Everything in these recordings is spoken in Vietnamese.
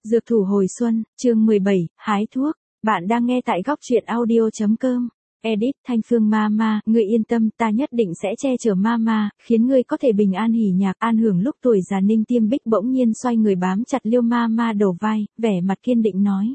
Dược thủ hồi xuân, chương 17, hái thuốc. Bạn đang nghe tại góc truyện audio.com. Edit Thanh Phương Mama, ngươi yên tâm, ta nhất định sẽ che chở Mama, khiến ngươi có thể bình an hỉ nhạc, an hưởng lúc tuổi già. Ninh Tiêm Bích bỗng nhiên xoay người bám chặt Liêu Mama đầu vai, vẻ mặt kiên định nói.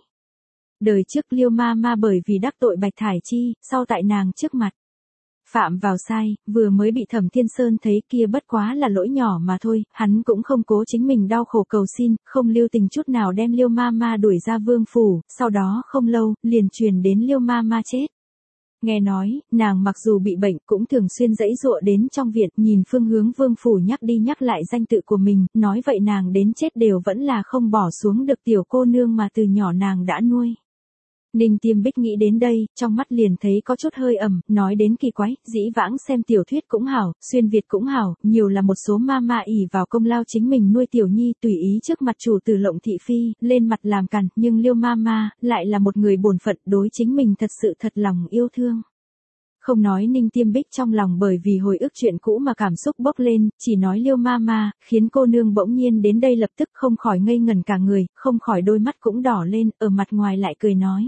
Đời trước Liêu Mama bởi vì đắc tội Bạch Thải Chi, sau tại nàng trước mặt phạm vào sai, vừa mới bị Thẩm Thiên Sơn thấy kia bất quá là lỗi nhỏ mà thôi, hắn cũng không cố chính mình đau khổ cầu xin, không lưu tình chút nào đem Liêu Mama đuổi ra vương phủ, sau đó không lâu, liền truyền đến Liêu Mama chết. Nghe nói, nàng mặc dù bị bệnh cũng thường xuyên giãy giụa đến trong viện, nhìn phương hướng vương phủ nhắc đi nhắc lại danh tự của mình, nói vậy nàng đến chết đều vẫn là không bỏ xuống được tiểu cô nương mà từ nhỏ nàng đã nuôi. Ninh Tiêm Bích nghĩ đến đây, trong mắt liền thấy có chút hơi ẩm, nói đến kỳ quái, dĩ vãng xem tiểu thuyết cũng hảo, xuyên Việt cũng hảo, nhiều là một số mama ỷ vào công lao chính mình nuôi tiểu nhi tùy ý trước mặt chủ tử Lộng thị phi, lên mặt làm cằn, nhưng Liêu Mama lại là một người bổn phận đối chính mình thật sự thật lòng yêu thương. Không nói Ninh Tiêm Bích trong lòng bởi vì hồi ức chuyện cũ mà cảm xúc bốc lên, chỉ nói Liêu Mama, khiến cô nương bỗng nhiên đến đây lập tức không khỏi ngây ngẩn cả người, không khỏi đôi mắt cũng đỏ lên, ở mặt ngoài lại cười nói.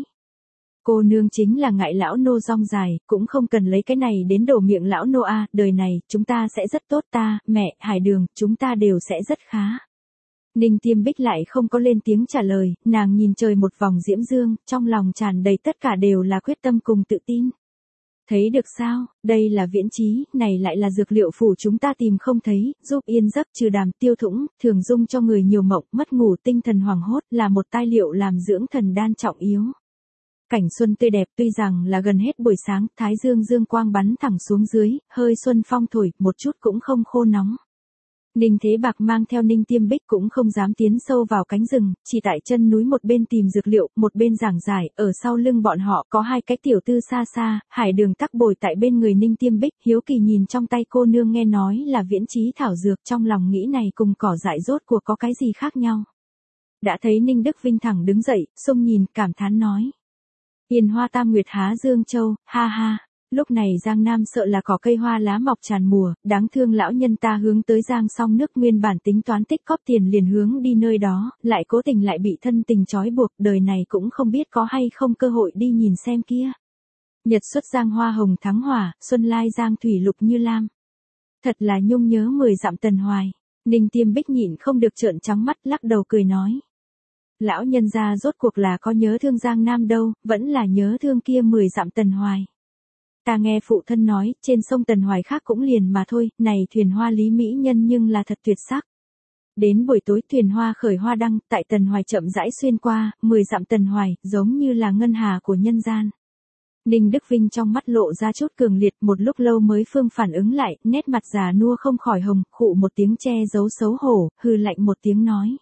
Cô nương chính là ngại lão nô rong dài, cũng không cần lấy cái này đến đổ miệng lão nô a, đời này, chúng ta sẽ rất tốt ta, mẹ, Hải Đường, chúng ta đều sẽ rất khá. Ninh Tiêm Bích lại không có lên tiếng trả lời, nàng nhìn trời một vòng diễm dương, trong lòng tràn đầy tất cả đều là quyết tâm cùng tự tin. Thấy được sao, đây là viễn trí, này lại là dược liệu phủ chúng ta tìm không thấy, giúp yên giấc trừ đàm tiêu thủng, thường dung cho người nhiều mộng, mất ngủ tinh thần hoảng hốt, là một tai liệu làm dưỡng thần đan trọng yếu. Cảnh xuân tươi đẹp tuy rằng là gần hết buổi sáng, thái dương dương quang bắn thẳng xuống dưới, hơi xuân phong thổi, một chút cũng không khô nóng. Ninh Thế Bạc mang theo Ninh Tiêm Bích cũng không dám tiến sâu vào cánh rừng, chỉ tại chân núi một bên tìm dược liệu, một bên giảng giải, ở sau lưng bọn họ có hai cái tiểu tư xa xa, Hải Đường tắc bồi tại bên người Ninh Tiêm Bích, hiếu kỳ nhìn trong tay cô nương nghe nói là viễn trí thảo dược, trong lòng nghĩ này cùng cỏ dại rốt cuộc có cái gì khác nhau. Đã thấy Ninh Đức Vinh thẳng đứng dậy, xông nhìn, cảm thán nói. Yên hoa tam nguyệt há Dương Châu, ha ha, lúc này Giang Nam sợ là có cây hoa lá mọc tràn mùa, đáng thương lão nhân ta hướng tới Giang song nước nguyên bản tính toán tích cóp tiền liền hướng đi nơi đó, lại cố tình lại bị thân tình trói buộc, đời này cũng không biết có hay không cơ hội đi nhìn xem kia. Nhật xuất Giang hoa hồng thắng hỏa, xuân lai Giang thủy lục như lam. Thật là nhung nhớ 10 dặm Tần Hoài. Ninh Tiêm Bích nhịn không được trợn trắng mắt lắc đầu cười nói. Lão nhân gia rốt cuộc là có nhớ thương Giang Nam đâu, vẫn là nhớ thương kia 10 dặm Tần Hoài. Ta nghe phụ thân nói, trên sông Tần Hoài khác cũng liền mà thôi, này thuyền hoa Lý Mỹ Nhân nhưng là thật tuyệt sắc. Đến buổi tối thuyền hoa khởi hoa đăng, tại Tần Hoài chậm rãi xuyên qua, 10 dặm Tần Hoài, giống như là ngân hà của nhân gian. Ninh Đức Vinh trong mắt lộ ra chút cường liệt, một lúc lâu mới phương phản ứng lại, nét mặt già nua không khỏi hồng, khụ một tiếng che giấu xấu hổ, hừ lạnh một tiếng nói.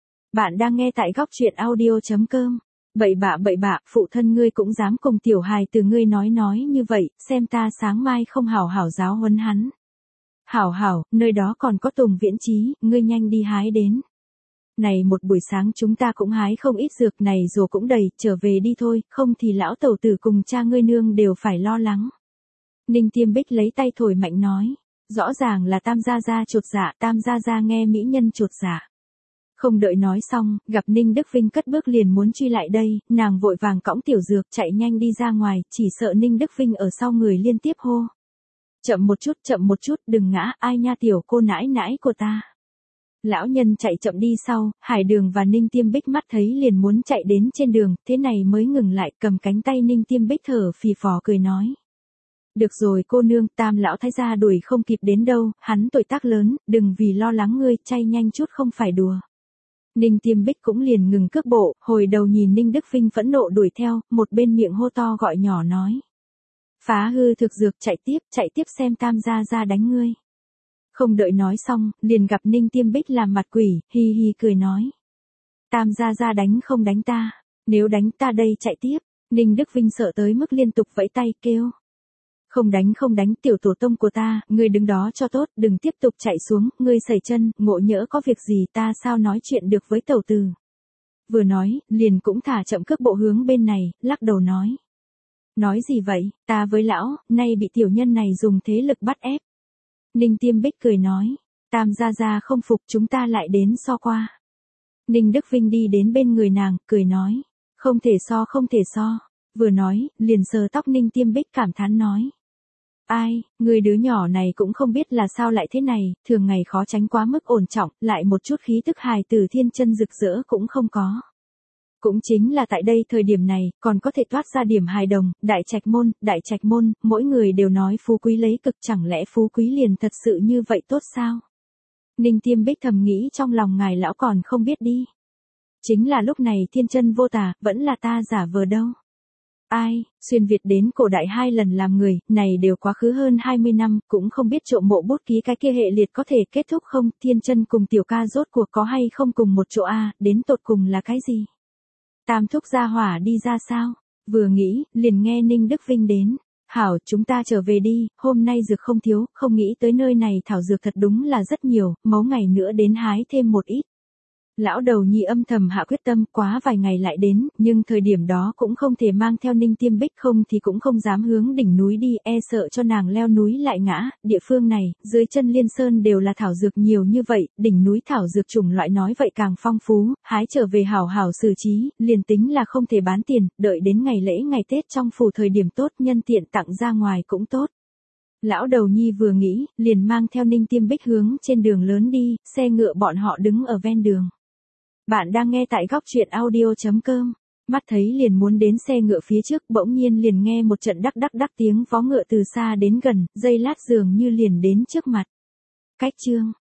Bạn đang nghe tại góc truyện audio.com. Bậy bạ, phụ thân ngươi cũng dám cùng tiểu hài từ ngươi nói như vậy, xem ta sáng mai không hảo hảo giáo huấn hắn. Hảo, nơi đó còn có Tùng Viễn Trí, ngươi nhanh đi hái đến. Này một buổi sáng chúng ta cũng hái không ít dược này rồi cũng đầy, trở về đi thôi, không thì lão tẩu tử cùng cha ngươi nương đều phải lo lắng. Ninh Tiêm Bích lấy tay thổi mạnh nói, rõ ràng là Tam Gia Gia chột dạ, Tam Gia Gia nghe mỹ nhân chột dạ. Không đợi nói xong, gặp Ninh Đức Vinh cất bước liền muốn truy lại đây, nàng vội vàng cõng tiểu dược chạy nhanh đi ra ngoài, chỉ sợ Ninh Đức Vinh ở sau người liên tiếp hô. Chậm một chút, đừng ngã, ai nha tiểu cô nãi của ta. Lão nhân chạy chậm đi sau, Hải Đường và Ninh Tiêm Bích mắt thấy liền muốn chạy đến trên đường, thế này mới ngừng lại, cầm cánh tay Ninh Tiêm Bích thở phì phò cười nói. Được rồi cô nương, Tam lão thái gia đuổi không kịp đến đâu, hắn tuổi tác lớn, đừng vì lo lắng ngươi, chay nhanh chút không phải đùa. Ninh Tiêm Bích cũng liền ngừng cước bộ, hồi đầu nhìn Ninh Đức Vinh phẫn nộ đuổi theo, một bên miệng hô to gọi nhỏ nói. Phá hư thực dược chạy tiếp xem Tam Gia Gia đánh ngươi. Không đợi nói xong, liền gặp Ninh Tiêm Bích làm mặt quỷ, hi hi cười nói. Tam Gia Gia đánh không đánh ta, nếu đánh ta đây chạy tiếp, Ninh Đức Vinh sợ tới mức liên tục vẫy tay kêu. Không đánh tiểu tổ tông của ta, ngươi đứng đó cho tốt, đừng tiếp tục chạy xuống, ngươi sẩy chân, ngộ nhỡ có việc gì ta sao nói chuyện được với tẩu tử. Vừa nói, liền cũng thả chậm cước bộ hướng bên này, lắc đầu nói. Nói gì vậy, ta với lão, nay bị tiểu nhân này dùng thế lực bắt ép. Ninh Tiêm Bích cười nói, Tam Gia Gia không phục chúng ta lại đến so qua. Ninh Đức Vinh đi đến bên người nàng, cười nói. Không thể so không thể so. Vừa nói, liền sờ tóc Ninh Tiêm Bích cảm thán nói. Ai, người đứa nhỏ này cũng không biết là sao lại thế này, thường ngày khó tránh quá mức ổn trọng, lại một chút khí tức hài tử thiên chân rực rỡ cũng không có. Cũng chính là tại đây thời điểm này, còn có thể toát ra điểm hài đồng, đại trạch môn, mỗi người đều nói phú quý lấy cực, chẳng lẽ phú quý liền thật sự như vậy tốt sao? Ninh Tiêm Bích thầm nghĩ trong lòng ngài lão còn không biết đi. Chính là lúc này thiên chân vô tà, vẫn là ta giả vờ đâu. Ai, xuyên Việt đến cổ đại 2 lần làm người, này đều quá khứ hơn 20 năm, cũng không biết trộm mộ bút ký cái kia hệ liệt có thể kết thúc không, thiên chân cùng tiểu ca rốt cuộc có hay không cùng một chỗ a, đến tột cùng là cái gì? Tam thúc gia hỏa đi ra sao? Vừa nghĩ, liền nghe Ninh Đức Vinh đến. Hảo, chúng ta trở về đi, hôm nay dược không thiếu, không nghĩ tới nơi này thảo dược thật đúng là rất nhiều, mấu ngày nữa đến hái thêm một ít. Lão đầu nhi âm thầm hạ quyết tâm, quá vài ngày lại đến, nhưng thời điểm đó cũng không thể mang theo Ninh Tiêm Bích, không thì cũng không dám hướng đỉnh núi đi, e sợ cho nàng leo núi lại ngã. Địa phương này, dưới chân liên sơn đều là thảo dược nhiều như vậy, đỉnh núi thảo dược chủng loại nói vậy càng phong phú, hái trở về hảo hảo xử trí, liền tính là không thể bán tiền, đợi đến ngày lễ ngày Tết trong phủ thời điểm tốt, nhân tiện tặng ra ngoài cũng tốt. Lão đầu nhi vừa nghĩ, liền mang theo Ninh Tiêm Bích hướng trên đường lớn đi, xe ngựa bọn họ đứng ở ven đường. Bạn đang nghe tại góc truyện audio.com. Mắt thấy liền muốn đến xe ngựa phía trước, bỗng nhiên liền nghe một trận đắc tiếng vó ngựa từ xa đến gần, giây lát dường như liền đến trước mặt. Cách chương